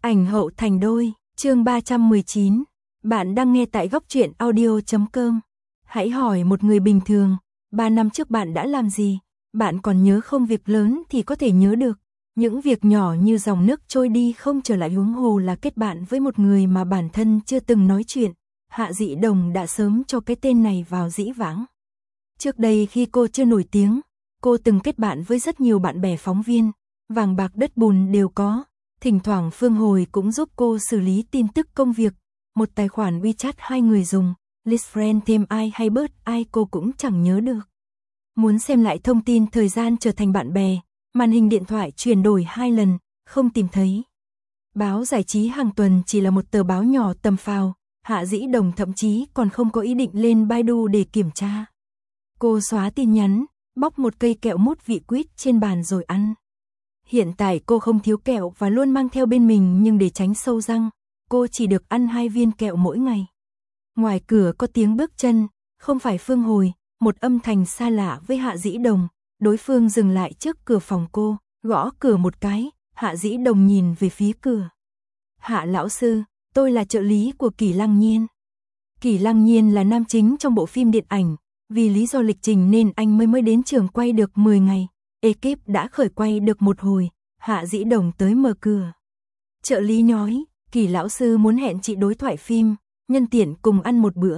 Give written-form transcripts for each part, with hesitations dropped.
Ảnh hậu thành đôi, chương 319. Bạn đang nghe tại góc truyện audio.com. Hãy hỏi một người bình thường, 3 năm trước bạn đã làm gì? Bạn còn nhớ không? Việc lớn thì có thể nhớ được. Những việc nhỏ như dòng nước trôi đi không trở lại, huống hồ là kết bạn với một người mà bản thân chưa từng nói chuyện. Hạ Dĩ Đồng đã sớm cho cái tên này vào dĩ vãng. Trước đây khi cô chưa nổi tiếng, cô từng kết bạn với rất nhiều bạn bè phóng viên, vàng bạc đất bùn đều có. Thỉnh thoảng Phương Hồi cũng giúp cô xử lý tin tức công việc. Một tài khoản WeChat 2 người dùng, list friend thêm ai hay bớt ai cô cũng chẳng nhớ được. Muốn xem lại thông tin thời gian trở thành bạn bè, màn hình điện thoại chuyển đổi 2 lần, không tìm thấy. Báo giải trí hàng tuần chỉ là một tờ báo nhỏ tầm phào, Hạ Dĩ Đồng thậm chí còn không có ý định lên Baidu để kiểm tra. Cô xóa tin nhắn, bóc một cây kẹo mút vị quýt trên bàn rồi ăn. Hiện tại cô không thiếu kẹo và luôn mang theo bên mình, nhưng để tránh sâu răng, cô chỉ được ăn 2 viên kẹo mỗi ngày. Ngoài cửa có tiếng bước chân, không phải Phương Hồi, một âm thanh xa lạ với Hạ Dĩ Đồng. Đối phương dừng lại trước cửa phòng cô, gõ cửa một cái. Hạ Dĩ Đồng nhìn về phía cửa. Hạ lão sư, tôi là trợ lý của Kỷ Lăng Nhiên. Kỷ Lăng Nhiên là nam chính trong bộ phim điện ảnh, vì lý do lịch trình nên anh mới đến trường quay được 10 ngày. Ekip đã khởi quay được một hồi, Hạ Dĩ Đồng tới mở cửa. Trợ lý nói, Kỷ lão sư muốn hẹn chị đối thoại phim, nhân tiện cùng ăn một bữa.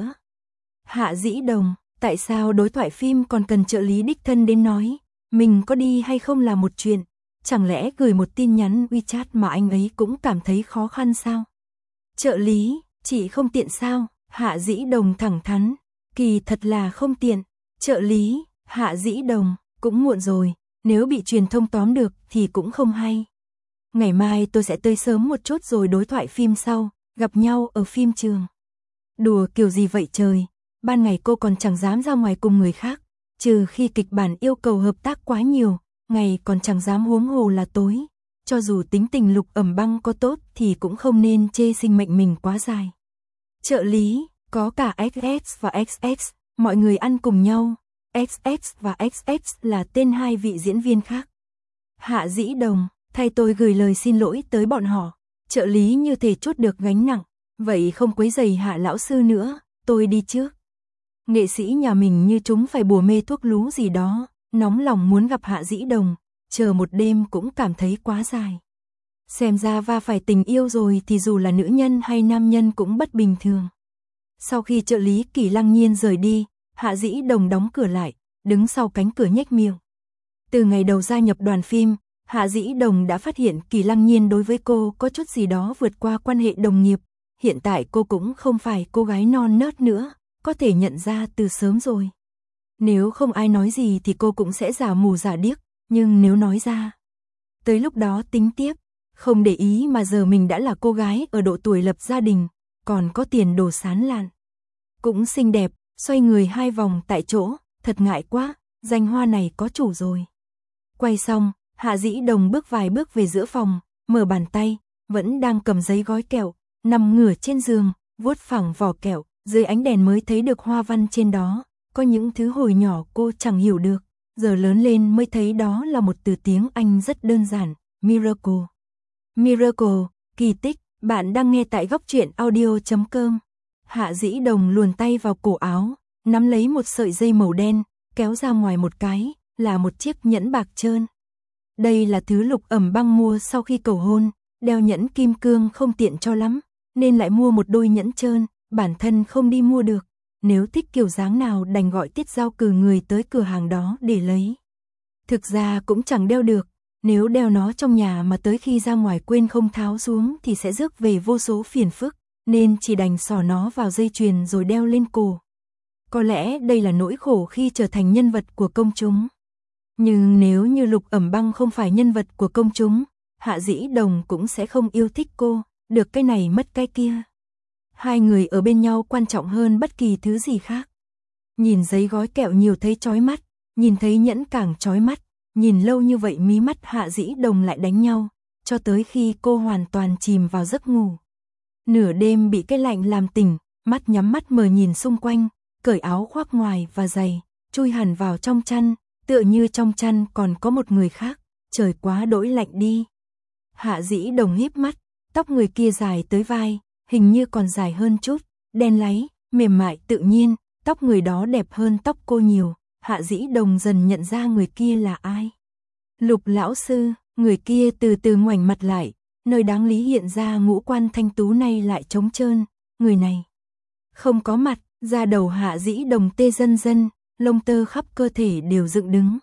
Hạ Dĩ Đồng, tại sao đối thoại phim còn cần trợ lý đích thân đến nói? Mình có đi hay không là một chuyện, chẳng lẽ gửi một tin nhắn WeChat mà anh ấy cũng cảm thấy khó khăn sao? Trợ lý, chị không tiện sao? Hạ Dĩ Đồng thẳng thắn, kỳ thật là không tiện. Trợ lý, Hạ Dĩ Đồng, cũng muộn rồi, nếu bị truyền thông tóm được thì cũng không hay. Ngày mai tôi sẽ tới sớm một chút rồi đối thoại phim sau, gặp nhau ở phim trường. Đùa kiểu gì vậy trời, ban ngày cô còn chẳng dám ra ngoài cùng người khác, trừ khi kịch bản yêu cầu hợp tác quá nhiều, ngày còn chẳng dám, huống hồ là tối. Cho dù tính tình Lục Ẩm Băng có tốt thì cũng không nên chê sinh mệnh mình quá dài. Trợ lý, có cả XX và XX, mọi người ăn cùng nhau. XX và XX là tên 2 vị diễn viên khác. Hạ Dĩ Đồng, thay tôi gửi lời xin lỗi tới bọn họ. Trợ lý như thể trút được gánh nặng, vậy không quấy rầy Hạ lão sư nữa, tôi đi trước. Nghệ sĩ nhà mình như chúng phải bùa mê thuốc lú gì đó, nóng lòng muốn gặp Hạ Dĩ Đồng, chờ một đêm cũng cảm thấy quá dài. Xem ra va phải tình yêu rồi thì dù là nữ nhân hay nam nhân cũng bất bình thường. Sau khi trợ lý Kỷ Lăng Nhiên rời đi, Hạ Dĩ Đồng đóng cửa lại, đứng sau cánh cửa nhếch miệng. Từ ngày đầu gia nhập đoàn phim, Hạ Dĩ Đồng đã phát hiện Kỷ Lăng Nhiên đối với cô có chút gì đó vượt qua quan hệ đồng nghiệp. Hiện tại cô cũng không phải cô gái non nớt nữa, có thể nhận ra từ sớm rồi. Nếu không ai nói gì thì cô cũng sẽ giả mù giả điếc, nhưng nếu nói ra, tới lúc đó tính tiếp, không để ý mà giờ mình đã là cô gái ở độ tuổi lập gia đình, còn có tiền đồ sán lạn. Cũng xinh đẹp, xoay người 2 vòng tại chỗ, thật ngại quá, danh hoa này có chủ rồi. Quay xong, Hạ Dĩ Đồng bước vài bước về giữa phòng, mở bàn tay, vẫn đang cầm giấy gói kẹo, nằm ngửa trên giường, vuốt phẳng vỏ kẹo, dưới ánh đèn mới thấy được hoa văn trên đó, có những thứ hồi nhỏ cô chẳng hiểu được, giờ lớn lên mới thấy đó là một từ tiếng Anh rất đơn giản, miracle. Miracle, kỳ tích, bạn đang nghe tại góc truyện audio.com. Hạ Dĩ Đồng luồn tay vào cổ áo, nắm lấy một sợi dây màu đen, kéo ra ngoài một cái, là một chiếc nhẫn bạc trơn. Đây là thứ Lục Ẩm Băng mua sau khi cầu hôn, đeo nhẫn kim cương không tiện cho lắm, nên lại mua một đôi nhẫn trơn, bản thân không đi mua được. Nếu thích kiểu dáng nào đành gọi Tiết Giao cử người tới cửa hàng đó để lấy. Thực ra cũng chẳng đeo được, nếu đeo nó trong nhà mà tới khi ra ngoài quên không tháo xuống thì sẽ rước về vô số phiền phức, nên chỉ đành xỏ nó vào dây chuyền rồi đeo lên cổ. Có lẽ đây là nỗi khổ khi trở thành nhân vật của công chúng. Nhưng nếu như Lục Ẩm Băng không phải nhân vật của công chúng, Hạ Dĩ Đồng cũng sẽ không yêu thích cô, được cái này mất cái kia. 2 người ở bên nhau quan trọng hơn bất kỳ thứ gì khác. Nhìn giấy gói kẹo nhiều thấy chói mắt, nhìn thấy nhẫn càng chói mắt, nhìn lâu như vậy mí mắt Hạ Dĩ Đồng lại đánh nhau, cho tới khi cô hoàn toàn chìm vào giấc ngủ. Nửa đêm bị cái lạnh làm tỉnh, mắt nhắm mắt mờ nhìn xung quanh, cởi áo khoác ngoài và giày, chui hẳn vào trong chăn, tựa như trong chăn còn có một người khác, trời quá đỗi lạnh đi. Hạ Dĩ Đồng híp mắt, Tóc người kia dài tới vai, hình như còn dài hơn chút, đen láy, mềm mại tự nhiên, tóc người đó đẹp hơn tóc cô nhiều. Hạ Dĩ Đồng dần nhận ra người kia là ai. Lục lão sư, người kia từ từ ngoảnh mặt lại, nơi đáng lý hiện ra ngũ quan thanh tú này lại trống trơn, người này không có mặt, da đầu Hạ Dĩ Đồng tê dần dần, lông tơ khắp cơ thể đều dựng đứng.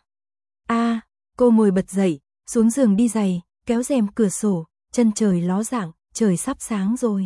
Cô ngồi bật dậy, xuống giường đi giày, kéo rèm cửa sổ, chân trời ló dạng, trời sắp sáng rồi.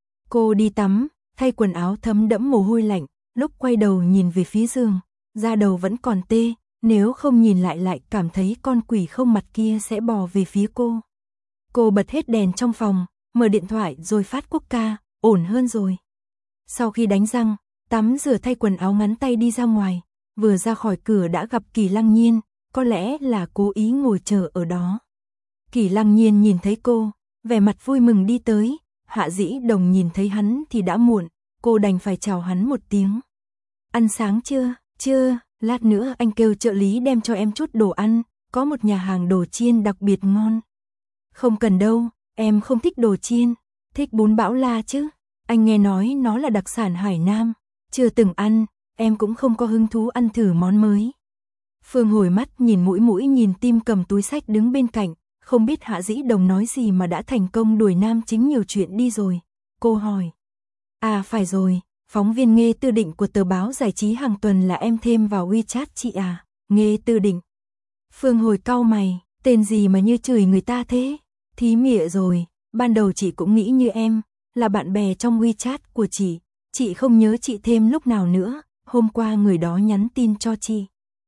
Cô đi tắm, thay quần áo thấm đẫm mồ hôi lạnh, lúc quay đầu nhìn về phía giường, da đầu vẫn còn tê, nếu không nhìn lại cảm thấy con quỷ không mặt kia sẽ bò về phía cô. Cô bật hết đèn trong phòng, mở điện thoại rồi phát quốc ca, ổn hơn rồi. Sau khi đánh răng, tắm rửa thay quần áo ngắn tay đi ra ngoài, vừa ra khỏi cửa đã gặp Kỳ Lăng Nhiên, có lẽ là cố ý ngồi chờ ở đó. Kỳ Lăng Nhiên nhìn thấy cô, vẻ mặt vui mừng đi tới, Hạ Dĩ Đồng nhìn thấy hắn thì đã muộn, cô đành phải chào hắn một tiếng. Ăn sáng chưa? Chưa, lát nữa anh kêu trợ lý đem cho em chút đồ ăn, có một nhà hàng đồ chiên đặc biệt ngon. Không cần đâu, em không thích đồ chiên, thích bún bão la chứ. Anh nghe nói nó là đặc sản Hải Nam, chưa từng ăn, em cũng không có hứng thú ăn thử món mới. Phương hồi mắt nhìn mũi nhìn tim cầm túi sách đứng bên cạnh, không biết Hạ Dĩ Đồng nói gì mà đã thành công đuổi nam chính nhiều chuyện đi rồi. Cô hỏi. Phải rồi, phóng viên Nghê Tư Định của tờ báo giải trí hàng tuần là em thêm vào WeChat chị à, Nghê Tư Định. Phương hồi cau mày, tên gì mà như chửi người ta thế? Thí mịa rồi, ban đầu chị cũng nghĩ như em, là bạn bè trong WeChat của chị không nhớ chị thêm lúc nào nữa, hôm qua người đó nhắn tin cho chị.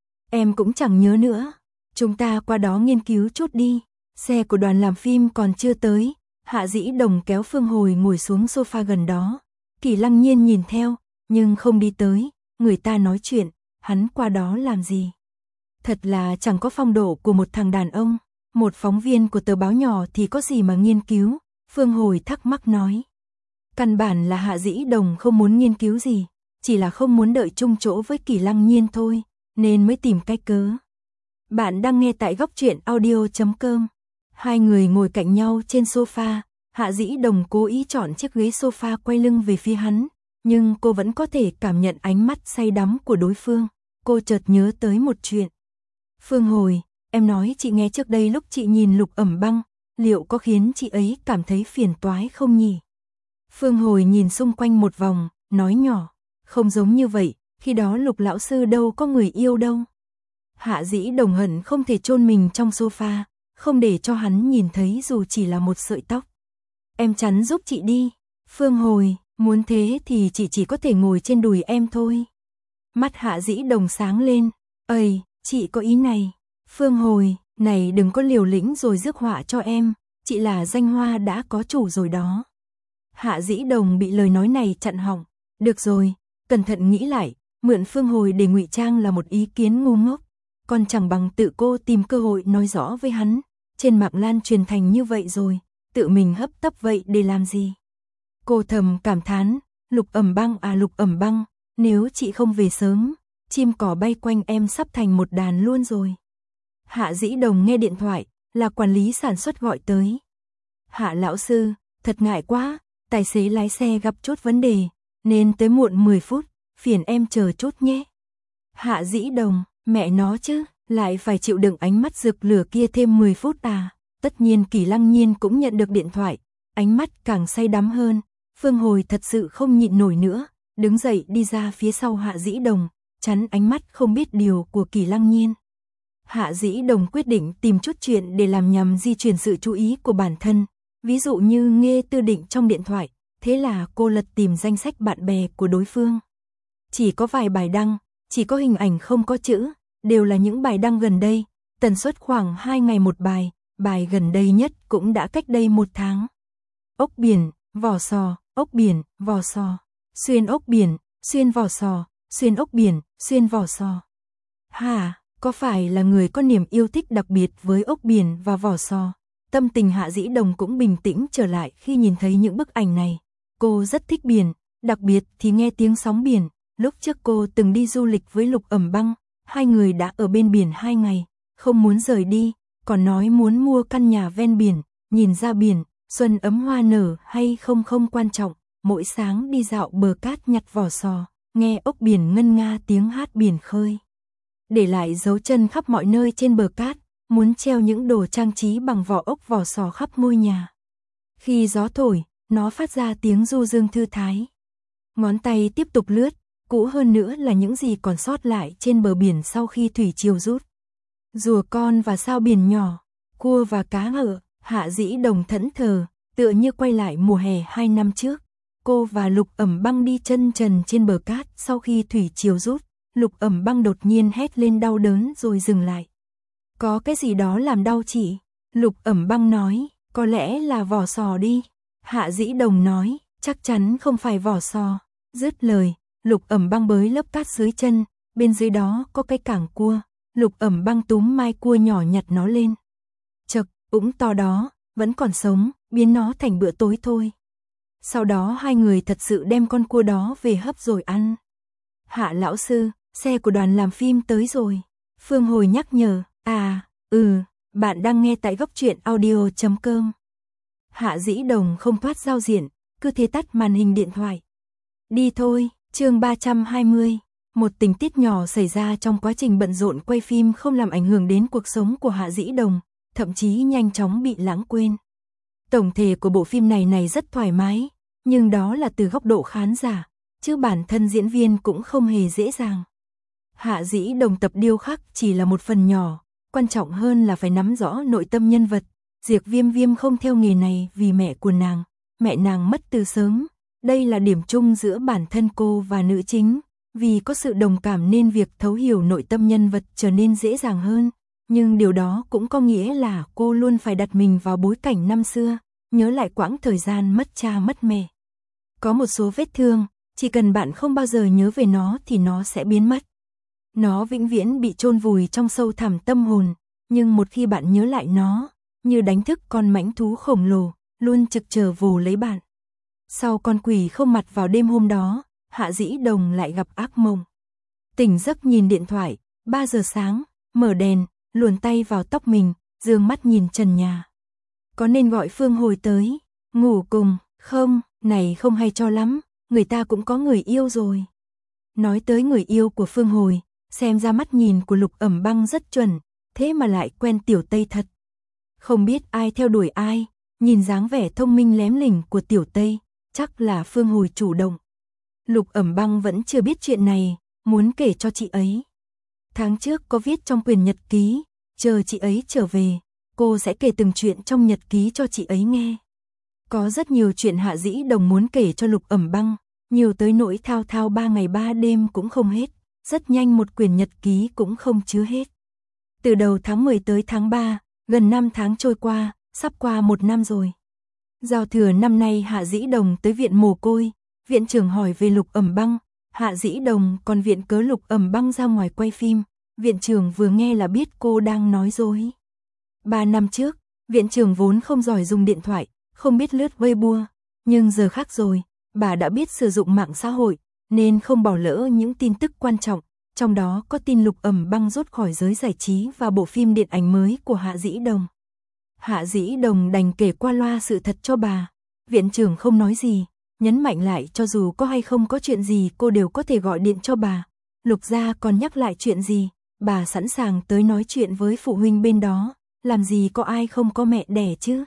Em cũng chẳng nhớ nữa, chúng ta qua đó nghiên cứu chút đi, xe của đoàn làm phim còn chưa tới. Hạ Dĩ Đồng kéo Phương Hồi ngồi xuống sofa gần đó, Kỳ Lăng Nhiên nhìn theo, nhưng không đi tới, người ta nói chuyện, hắn qua đó làm gì? Thật là chẳng có phong độ của một thằng đàn ông, một phóng viên của tờ báo nhỏ thì có gì mà nghiên cứu, Phương Hồi thắc mắc nói. Căn bản là Hạ Dĩ Đồng không muốn nghiên cứu gì, chỉ là không muốn đợi chung chỗ với Kỳ Lăng Nhiên thôi, nên mới tìm cách cớ. Bạn đang nghe tại goctruyện.audio.com. Hai người ngồi cạnh nhau trên sofa, Hạ Dĩ Đồng cố ý chọn chiếc ghế sofa quay lưng về phía hắn, nhưng cô vẫn có thể cảm nhận ánh mắt say đắm của đối phương. Cô chợt nhớ tới một chuyện. Phương Hồi, em nói chị nghe trước đây lúc chị nhìn Lục Ẩm Băng, liệu có khiến chị ấy cảm thấy phiền toái không nhỉ? Phương Hồi nhìn xung quanh một vòng, nói nhỏ, không giống như vậy, khi đó Lục lão sư đâu có người yêu đâu. Hạ Dĩ Đồng hận không thể chôn mình trong sofa, không để cho hắn nhìn thấy dù chỉ là một sợi tóc. Em chắn giúp chị đi. Phương Hồi, muốn thế thì chị chỉ có thể ngồi trên đùi em thôi. Mắt Hạ Dĩ Đồng sáng lên. Ây, chị có ý này. Phương Hồi, này đừng có liều lĩnh rồi rước họa cho em. Chị là danh hoa đã có chủ rồi đó. Hạ Dĩ Đồng bị lời nói này chặn họng. Được rồi, cẩn thận nghĩ lại, mượn Phương Hồi để ngụy trang là một ý kiến ngu ngốc. Còn chẳng bằng tự cô tìm cơ hội nói rõ với hắn. Trên mạng lan truyền thành như vậy rồi, tự mình hấp tấp vậy để làm gì? Cô thầm cảm thán, Lục Ẩm Băng à Lục Ẩm Băng, nếu chị không về sớm, chim cỏ bay quanh em sắp thành một đàn luôn rồi. Hạ Dĩ Đồng nghe điện thoại, là quản lý sản xuất gọi tới. Hạ lão sư, thật ngại quá, tài xế lái xe gặp chút vấn đề, nên tới muộn 10 phút, phiền em chờ chút nhé. Hạ Dĩ Đồng, mẹ nó chứ, lại phải chịu đựng ánh mắt rực lửa kia thêm 10 phút à. Tất nhiên Kỳ Lăng Nhiên cũng nhận được điện thoại, ánh mắt càng say đắm hơn. Phương Hồi thật sự không nhịn nổi nữa, đứng dậy đi ra phía sau Hạ Dĩ Đồng, chắn ánh mắt không biết điều của Kỳ Lăng Nhiên. Hạ Dĩ Đồng quyết định tìm chút chuyện để làm nhằm di chuyển sự chú ý của bản thân, ví dụ như Nghê Tư Định trong điện thoại, thế là cô lật tìm danh sách bạn bè của đối phương. Chỉ có vài bài đăng, chỉ có hình ảnh không có chữ, đều là những bài đăng gần đây, tần suất khoảng 2 ngày một bài, bài gần đây nhất cũng đã cách đây 1 tháng. Ốc biển, vỏ sò, ốc biển, vỏ sò, xuyên ốc biển, xuyên vỏ sò, xuyên ốc biển, xuyên vỏ sò. Hả, có phải là người có niềm yêu thích đặc biệt với ốc biển và vỏ sò? Tâm tình Hạ Dĩ Đồng cũng bình tĩnh trở lại khi nhìn thấy những bức ảnh này. Cô rất thích biển, đặc biệt thì nghe tiếng sóng biển. Lúc trước cô từng đi du lịch với Lục Ẩm Băng, hai người đã ở bên biển 2 ngày, không muốn rời đi, còn nói muốn mua căn nhà ven biển, nhìn ra biển, Xuân ấm hoa nở hay không không quan trọng, mỗi sáng đi dạo bờ cát nhặt vỏ sò, nghe ốc biển ngân nga tiếng hát biển khơi. Để lại dấu chân khắp mọi nơi trên bờ cát, muốn treo những đồ trang trí bằng vỏ ốc vỏ sò khắp ngôi nhà. Khi gió thổi, nó phát ra tiếng du dương thư thái. Ngón tay tiếp tục lướt, cũ hơn nữa là những gì còn sót lại trên bờ biển sau khi thủy triều rút. Rùa con và sao biển nhỏ, cua và cá ngựa, Hạ Dĩ Đồng thẫn thờ, tựa như quay lại mùa hè 2 năm trước. Cô và Lục Ẩm Băng đi chân trần trên bờ cát sau khi thủy triều rút. Lục Ẩm Băng đột nhiên hét lên đau đớn rồi dừng lại. Có cái gì đó làm đau chị? Lục Ẩm Băng nói, có lẽ là vỏ sò đi. Hạ Dĩ Đồng nói, chắc chắn không phải vỏ sò. Dứt lời, Lục Ẩm Băng bới lớp cát dưới chân, bên dưới đó có cái cảng cua. Lục Ẩm Băng túm mai cua nhỏ nhặt nó lên. Chậc, ũng to đó, vẫn còn sống, biến nó thành bữa tối thôi. Sau đó hai người thật sự đem con cua đó về hấp rồi ăn. Hạ lão sư, xe của đoàn làm phim tới rồi. Phương Hồi nhắc nhở, bạn đang nghe tại goctruyện.audio.com. Hạ Dĩ Đồng không thoát giao diện, cứ thế tắt màn hình điện thoại. Đi thôi, chương 320. Một tình tiết nhỏ xảy ra trong quá trình bận rộn quay phim không làm ảnh hưởng đến cuộc sống của Hạ Dĩ Đồng, thậm chí nhanh chóng bị lãng quên. Tổng thể của bộ phim này rất thoải mái, nhưng đó là từ góc độ khán giả, chứ bản thân diễn viên cũng không hề dễ dàng. Hạ Dĩ Đồng tập điêu khắc chỉ là một phần nhỏ, quan trọng hơn là phải nắm rõ nội tâm nhân vật. Diệp Viêm Viêm không theo nghề này vì mẹ nàng mất từ sớm. Đây là điểm chung giữa bản thân cô và nữ chính, vì có sự đồng cảm nên việc thấu hiểu nội tâm nhân vật trở nên dễ dàng hơn. Nhưng điều đó cũng có nghĩa là cô luôn phải đặt mình vào bối cảnh năm xưa, nhớ lại quãng thời gian mất cha mất mẹ. Có một số vết thương, chỉ cần bạn không bao giờ nhớ về nó thì nó sẽ biến mất. Nó vĩnh viễn bị chôn vùi trong sâu thẳm tâm hồn, nhưng một khi bạn nhớ lại nó, như đánh thức con mãnh thú khổng lồ, luôn trực chờ vồ lấy bạn. Sau con quỷ không mặt vào đêm hôm đó, Hạ Dĩ Đồng lại gặp ác mộng. Tỉnh giấc nhìn điện thoại, 3 giờ sáng, mở đèn, luồn tay vào tóc mình, dương mắt nhìn trần nhà. Có nên gọi Phương Hồi tới, ngủ cùng, không, này không hay cho lắm, người ta cũng có người yêu rồi. Nói tới người yêu của Phương Hồi, xem ra mắt nhìn của Lục Ẩm Băng rất chuẩn, thế mà lại quen Tiểu Tây thật. Không biết ai theo đuổi ai, nhìn dáng vẻ thông minh lém lỉnh của Tiểu Tây, chắc là Phương Hồi chủ động. Lục Ẩm Băng vẫn chưa biết chuyện này, muốn kể cho chị ấy. Tháng trước có viết trong quyển nhật ký, chờ chị ấy trở về, cô sẽ kể từng chuyện trong nhật ký cho chị ấy nghe. Có rất nhiều chuyện Hạ Dĩ Đồng muốn kể cho Lục Ẩm Băng, nhiều tới nỗi thao thao 3 ngày 3 đêm cũng không hết, rất nhanh một quyển nhật ký cũng không chứa hết. Từ đầu tháng 10 tới tháng 3, gần 5 tháng trôi qua, sắp qua 1 năm rồi. Giao thừa năm nay Hạ Dĩ Đồng tới viện mồ côi, viện trưởng hỏi về Lục Ẩm Băng, Hạ Dĩ Đồng còn viện cớ Lục Ẩm Băng ra ngoài quay phim, viện trưởng vừa nghe là biết cô đang nói dối. 3 năm trước, viện trưởng vốn không giỏi dùng điện thoại, không biết lướt Weibo, nhưng giờ khác rồi, bà đã biết sử dụng mạng xã hội, nên không bỏ lỡ những tin tức quan trọng, trong đó có tin Lục Ẩm Băng rút khỏi giới giải trí và bộ phim điện ảnh mới của Hạ Dĩ Đồng. Hạ Dĩ Đồng đành kể qua loa sự thật cho bà, viện trưởng không nói gì, nhấn mạnh lại cho dù có hay không có chuyện gì cô đều có thể gọi điện cho bà. Lục gia còn nhắc lại chuyện gì, bà sẵn sàng tới nói chuyện với phụ huynh bên đó, làm gì có ai không có mẹ đẻ chứ.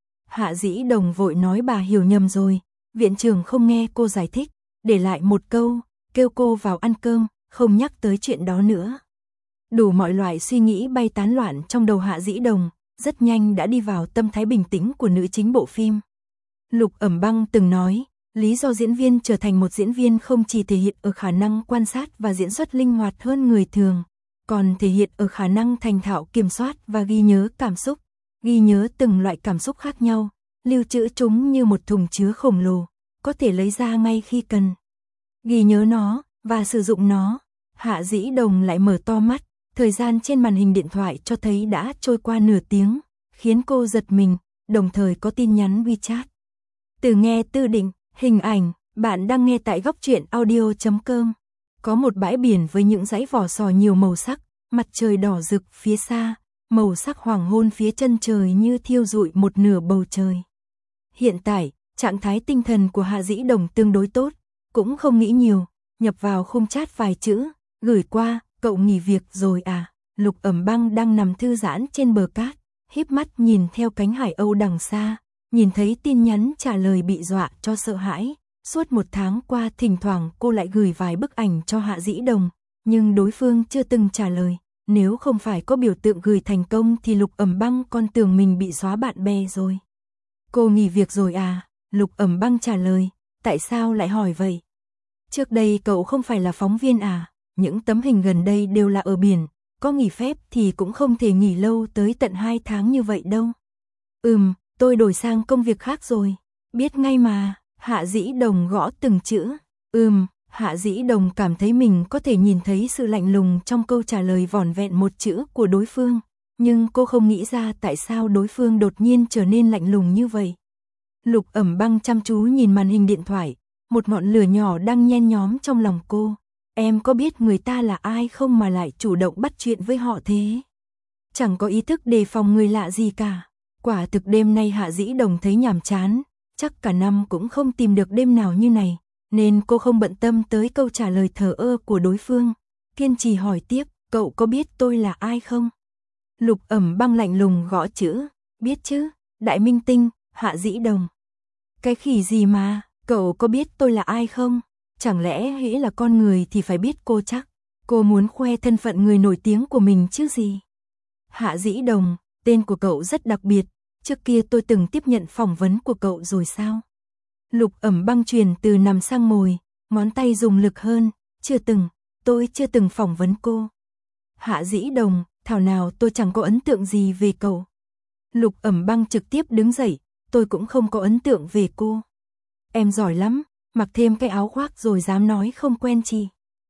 Hạ Dĩ Đồng vội nói bà hiểu nhầm rồi, viện trưởng không nghe cô giải thích, để lại một câu, kêu cô vào ăn cơm, không nhắc tới chuyện đó nữa. Đủ mọi loại suy nghĩ bay tán loạn trong đầu Hạ Dĩ Đồng, rất nhanh đã đi vào tâm thái bình tĩnh của nữ chính bộ phim. Lục Ẩm Băng từng nói, lý do diễn viên trở thành một diễn viên không chỉ thể hiện ở khả năng quan sát và diễn xuất linh hoạt hơn người thường, còn thể hiện ở khả năng thành thạo kiểm soát và ghi nhớ cảm xúc, ghi nhớ từng loại cảm xúc khác nhau, lưu trữ chúng như một thùng chứa khổng lồ, có thể lấy ra ngay khi cần. Ghi nhớ nó, và sử dụng nó. Hạ Dĩ Đồng lại mở to mắt, thời gian trên màn hình điện thoại cho thấy đã trôi qua nửa tiếng, khiến cô giật mình, đồng thời có tin nhắn WeChat. Từ nghe Tư Định, hình ảnh, bạn đang nghe tại goctruyện.audio.com. Có một bãi biển với những dãy vỏ sò nhiều màu sắc, mặt trời đỏ rực phía xa, màu sắc hoàng hôn phía chân trời như thiêu rụi một nửa bầu trời. Hiện tại, trạng thái tinh thần của Hạ Dĩ Đồng tương đối tốt, cũng không nghĩ nhiều, nhập vào khung chat vài chữ, gửi qua, cậu nghỉ việc rồi à? Lục Ẩm Băng đang nằm thư giãn trên bờ cát, híp mắt nhìn theo cánh hải âu đằng xa, nhìn thấy tin nhắn trả lời bị dọa cho sợ hãi. Suốt 1 tháng qua thỉnh thoảng cô lại gửi vài bức ảnh cho Hạ Dĩ Đồng, nhưng đối phương chưa từng trả lời. Nếu không phải có biểu tượng gửi thành công thì Lục Ẩm Băng còn tưởng mình bị xóa bạn bè rồi. Cô nghỉ việc rồi à? Lục Ẩm Băng trả lời, tại sao lại hỏi vậy? Trước đây cậu không phải là phóng viên à? Những tấm hình gần đây đều là ở biển, có nghỉ phép thì cũng không thể nghỉ lâu tới tận 2 tháng như vậy đâu. Tôi đổi sang công việc khác rồi. Biết ngay mà. Hạ Dĩ Đồng gõ từng chữ. Hạ Dĩ Đồng cảm thấy mình có thể nhìn thấy sự lạnh lùng trong câu trả lời vỏn vẹn một chữ của đối phương, nhưng cô không nghĩ ra tại sao đối phương đột nhiên trở nên lạnh lùng như vậy. Lục Ẩm Băng chăm chú nhìn màn hình điện thoại, một ngọn lửa nhỏ đang nhen nhóm trong lòng cô. Em có biết người ta là ai không mà lại chủ động bắt chuyện với họ thế? Chẳng có ý thức đề phòng người lạ gì cả. Quả thực đêm nay Hạ Dĩ Đồng thấy nhàm chán, chắc cả năm cũng không tìm được đêm nào như này, nên cô không bận tâm tới câu trả lời thờ ơ của đối phương, kiên trì hỏi tiếp, cậu có biết tôi là ai không? Lục Ẩm Băng lạnh lùng gõ chữ, biết chứ, đại minh tinh, Hạ Dĩ Đồng. Cái khỉ gì mà, cậu có biết tôi là ai không? Chẳng lẽ hễ là con người thì phải biết cô chắc? Cô muốn khoe thân phận người nổi tiếng của mình chứ gì? Hạ Dĩ Đồng, tên của cậu rất đặc biệt, trước kia tôi từng tiếp nhận phỏng vấn của cậu rồi sao? Lục Ẩm Băng truyền từ nằm sang ngồi, ngón tay dùng lực hơn, tôi chưa từng phỏng vấn cô. Hạ Dĩ Đồng, thảo nào tôi chẳng có ấn tượng gì về cậu. Lục Ẩm Băng trực tiếp đứng dậy, tôi cũng không có ấn tượng về cô. Em giỏi lắm, mặc thêm cái áo khoác rồi dám nói không quen chị.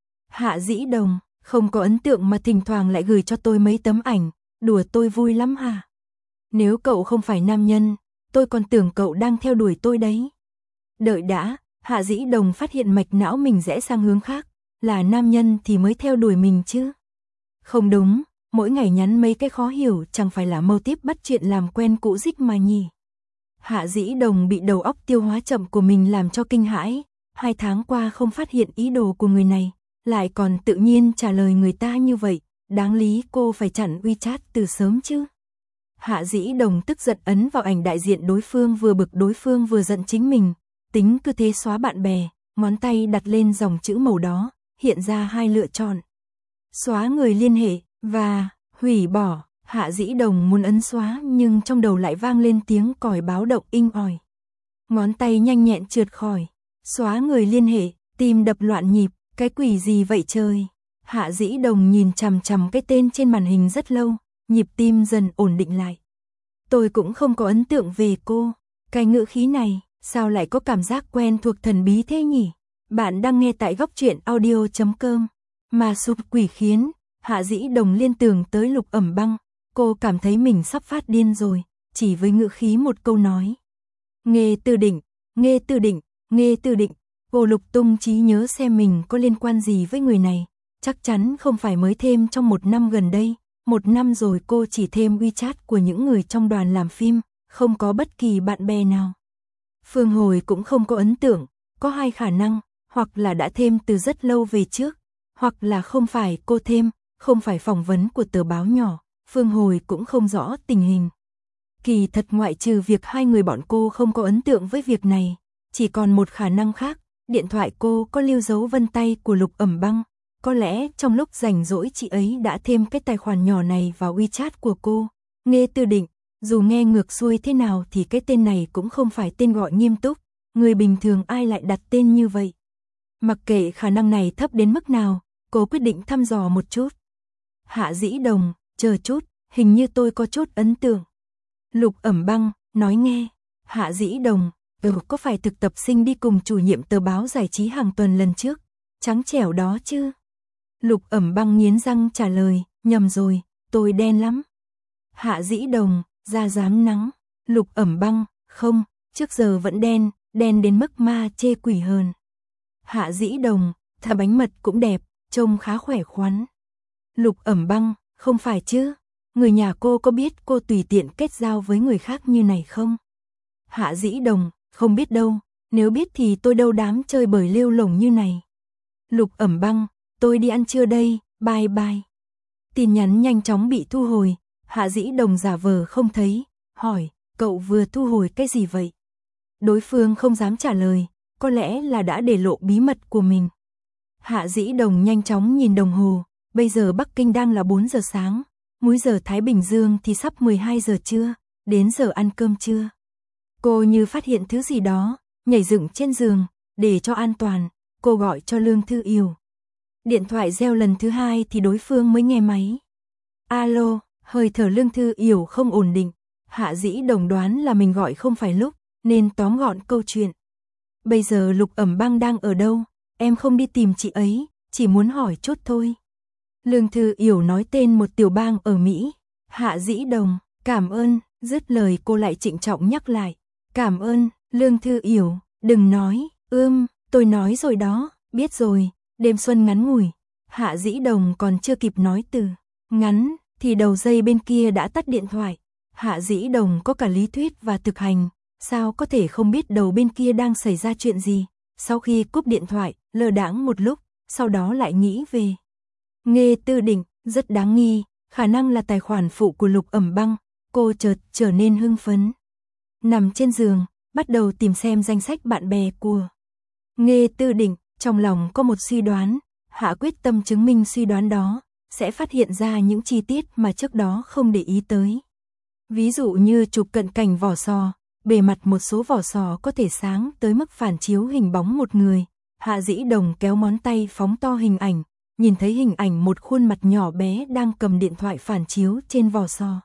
Hạ Dĩ Đồng, không có ấn tượng mà thỉnh thoảng lại gửi cho tôi mấy tấm ảnh, đùa tôi vui lắm hả? Nếu cậu không phải nam nhân, tôi còn tưởng cậu đang theo đuổi tôi đấy. Đợi đã, Hạ Dĩ Đồng phát hiện mạch não mình rẽ sang hướng khác, là nam nhân thì mới theo đuổi mình chứ. Không đúng, mỗi ngày nhắn mấy cái khó hiểu chẳng phải là mâu típ bắt chuyện làm quen cũ dích mà nhỉ. Hạ Dĩ Đồng bị đầu óc tiêu hóa chậm của mình làm cho kinh hãi, 2 tháng qua không phát hiện ý đồ của người này, lại còn tự nhiên trả lời người ta như vậy, đáng lý cô phải chặn WeChat từ sớm chứ. Hạ Dĩ Đồng tức giận ấn vào ảnh đại diện đối phương, vừa bực đối phương vừa giận chính mình, tính cứ thế xóa bạn bè, ngón tay đặt lên dòng chữ màu đó, hiện ra 2 lựa chọn. Xóa người liên hệ và hủy bỏ. Hạ Dĩ Đồng muốn ấn xóa nhưng trong đầu lại vang lên tiếng còi báo động inh ỏi. Ngón tay nhanh nhẹn trượt khỏi. Xóa người liên hệ, tim đập loạn nhịp, cái quỷ gì vậy trời? Hạ Dĩ Đồng nhìn chằm chằm cái tên trên màn hình rất lâu, nhịp tim dần ổn định lại. Tôi cũng không có ấn tượng về cô. Cái ngữ khí này, sao lại có cảm giác quen thuộc thần bí thế nhỉ? Bạn đang nghe tại góc truyện audio.com. Mà sụp quỷ khiến, Hạ Dĩ Đồng liên tưởng tới Lục Ẩm Băng. Cô cảm thấy mình sắp phát điên rồi, chỉ với ngữ khí một câu nói. Nghe Tư Định, nghe Tư Định, nghe Tư Định. Cô lục tung trí nhớ xem mình có liên quan gì với người này. Chắc chắn không phải mới thêm trong 1 năm gần đây. 1 năm rồi cô chỉ thêm WeChat của những người trong đoàn làm phim, không có bất kỳ bạn bè nào. Phương Hồi cũng không có ấn tượng, có 2 khả năng, hoặc là đã thêm từ rất lâu về trước, hoặc là không phải cô thêm, không phải phỏng vấn của tờ báo nhỏ. Phương Hồi cũng không rõ tình hình. Kỳ thật ngoại trừ việc 2 người bọn cô không có ấn tượng với việc này, chỉ còn một khả năng khác, điện thoại cô có lưu dấu vân tay của Lục Ẩm Băng. Có lẽ trong lúc rảnh rỗi chị ấy đã thêm cái tài khoản nhỏ này vào WeChat của cô. Nghe Tư Định, dù nghe ngược xuôi thế nào thì cái tên này cũng không phải tên gọi nghiêm túc, người bình thường ai lại đặt tên như vậy. Mặc kệ khả năng này thấp đến mức nào, cô quyết định thăm dò một chút. Hạ Dĩ Đồng, chờ chút, hình như tôi có chút ấn tượng. Lục Ẩm Băng, nói nghe. Hạ Dĩ Đồng, có phải thực tập sinh đi cùng chủ nhiệm tờ báo giải trí hàng tuần lần trước? Trắng trẻo đó chứ? Lục Ẩm Băng nghiến răng trả lời, nhầm rồi, tôi đen lắm. Hạ Dĩ Đồng, da rám nắng. Lục Ẩm Băng, không, trước giờ vẫn đen, đen đến mức ma chê quỷ hơn. Hạ Dĩ Đồng, thà bánh mật cũng đẹp, trông khá khỏe khoắn. Lục Ẩm Băng, không phải chứ? Người nhà cô có biết cô tùy tiện kết giao với người khác như này không? Hạ Dĩ Đồng, không biết đâu, nếu biết thì tôi đâu dám chơi bời lêu lổng như này. Lục Ẩm Băng, tôi đi ăn trưa đây, bye bye. Tin nhắn nhanh chóng bị thu hồi, Hạ Dĩ Đồng giả vờ không thấy, hỏi, cậu vừa thu hồi cái gì vậy? Đối phương không dám trả lời, có lẽ là đã để lộ bí mật của mình. Hạ Dĩ Đồng nhanh chóng nhìn đồng hồ, bây giờ Bắc Kinh đang là 4 giờ sáng, múi giờ Thái Bình Dương thì sắp 12 giờ trưa, đến giờ ăn cơm trưa. Cô như phát hiện thứ gì đó, nhảy dựng trên giường, để cho an toàn, cô gọi cho Lương Thư Yểu. Điện thoại reo lần thứ 2 thì đối phương mới nghe máy. Alo, hơi thở Lương Thư Yểu không ổn định, Hạ Dĩ Đồng đoán là mình gọi không phải lúc, nên tóm gọn câu chuyện. Bây giờ Lục Ẩm Băng đang ở đâu? Em không đi tìm chị ấy, chỉ muốn hỏi chút thôi. Lương Thư Yểu nói tên một tiểu bang ở Mỹ. Hạ Dĩ Đồng, cảm ơn, dứt lời cô lại trịnh trọng nhắc lại. Cảm ơn, Lương Thư Yểu, đừng nói, tôi nói rồi đó, biết rồi, đêm xuân ngắn ngủi. Hạ Dĩ Đồng còn chưa kịp nói từ ngắn, thì đầu dây bên kia đã tắt điện thoại. Hạ Dĩ Đồng có cả lý thuyết và thực hành, sao có thể không biết đầu bên kia đang xảy ra chuyện gì. Sau khi cúp điện thoại, lơ đãng một lúc, sau đó lại nghĩ về Nghê Tư Định, rất đáng nghi, khả năng là tài khoản phụ của Lục Ẩm Băng, cô chợt trở nên hưng phấn. Nằm trên giường, bắt đầu tìm xem danh sách bạn bè của Nghê Tư Định, trong lòng có một suy đoán, Hạ quyết tâm chứng minh suy đoán đó, sẽ phát hiện ra những chi tiết mà trước đó không để ý tới. Ví dụ như chụp cận cảnh vỏ sò, bề mặt một số vỏ sò có thể sáng tới mức phản chiếu hình bóng một người. Hạ Dĩ Đồng kéo ngón tay phóng to hình ảnh, nhìn thấy hình ảnh một khuôn mặt nhỏ bé đang cầm điện thoại phản chiếu trên vỏ sò.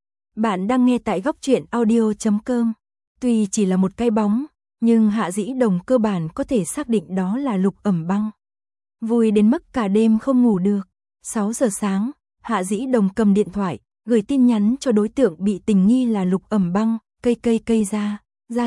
Bạn đang nghe tại góc truyện audio.com. Tuy chỉ là một cái bóng, nhưng Hạ Dĩ Đồng cơ bản có thể xác định đó là Lục Ẩm Băng. Vui đến mức cả đêm không ngủ được. 6 giờ sáng, Hạ Dĩ Đồng cầm điện thoại, gửi tin nhắn cho đối tượng bị tình nghi là Lục Ẩm Băng, cây ra.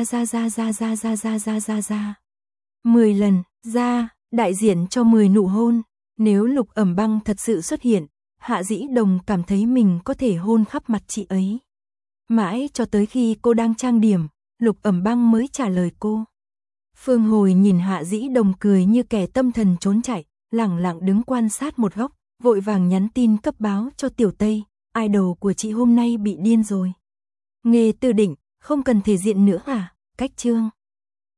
10 lần, ra, đại diện cho 10 nụ hôn. Nếu Lục Ẩm Băng thật sự xuất hiện, Hạ Dĩ Đồng cảm thấy mình có thể hôn khắp mặt chị ấy. Mãi cho tới khi cô đang trang điểm, Lục Ẩm Băng mới trả lời cô. Phương Hồi nhìn Hạ Dĩ Đồng cười như kẻ tâm thần trốn chạy, lẳng lặng đứng quan sát một góc, vội vàng nhắn tin cấp báo cho Tiểu Tây, idol của chị hôm nay bị điên rồi. Nghê Tư Định, không cần thể diện nữa à, cách chương.